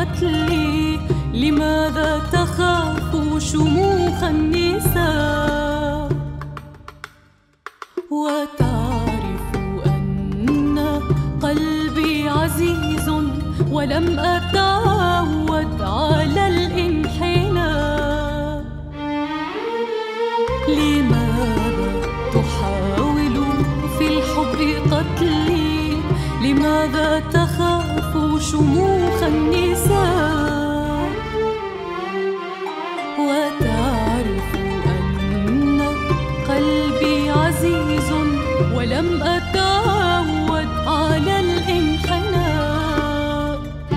قتلي. لماذا تخاف شموخ النساء وتعرف أن قلبي عزيز ولم أتعود على الانحناء؟ لماذا تحاول في الحب قتلي؟ لماذا تخاف شموخ النساء وتعرف أن قلبي عزيز ولم أتعود على الانحناء؟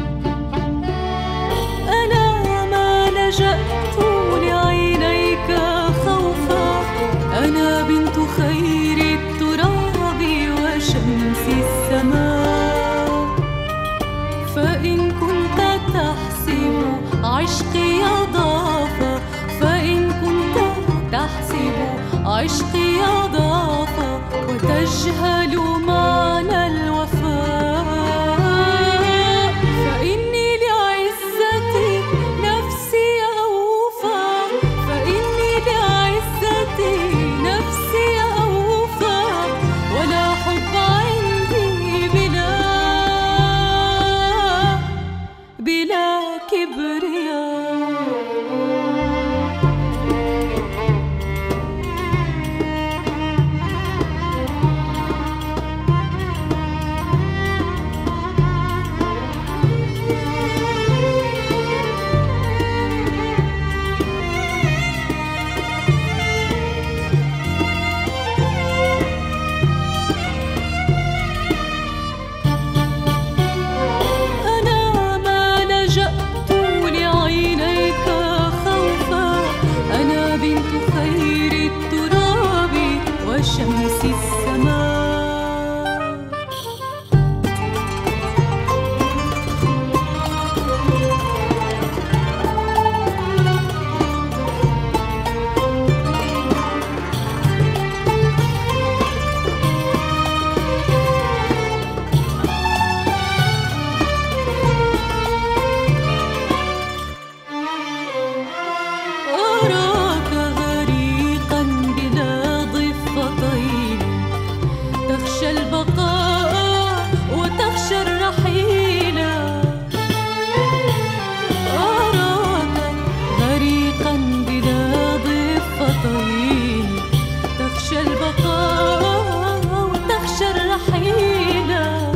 أنا ما لجأت لعينيك خوفا، أنا بنت خير التراب وشمس السماء. فإن كنت تحسب عشقي ضعفا، فإن كنت تحسب عشقي ضعفا وتجهل معنى الوفاء، فإني لعزتي نفسي أوفى، فإني لعزتي نفسي أوفى، ولا حب عندي بلا كبرياء. شمس السماء. أراك غريقا بلا ضفتين، تخشى البقاء وتخشى الرحيل. أراك غريقا بلا ضفتين، تخشى البقاء وتخشى الرحيل.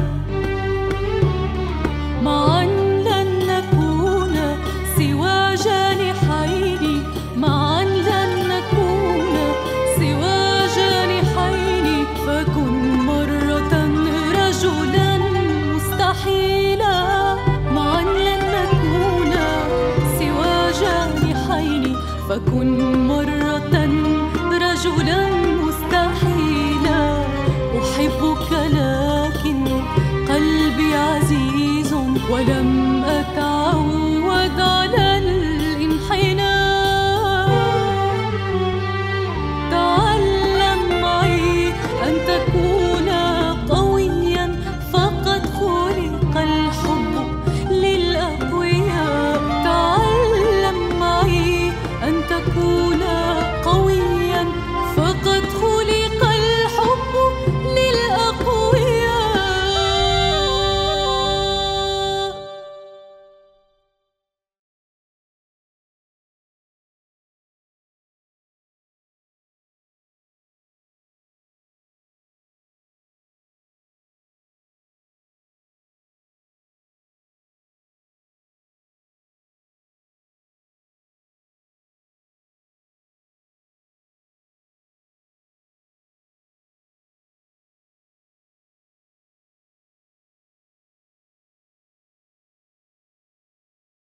معا لن نكون سوى جانحين، معا لن نكون سوى جانحين، فكن مرة رجلا مستحيلا. معا لن نكون سوى جانحين، فكن مرة رجلا مستحيلا. أحبك لكن قلبي عزيز ولم أتعود على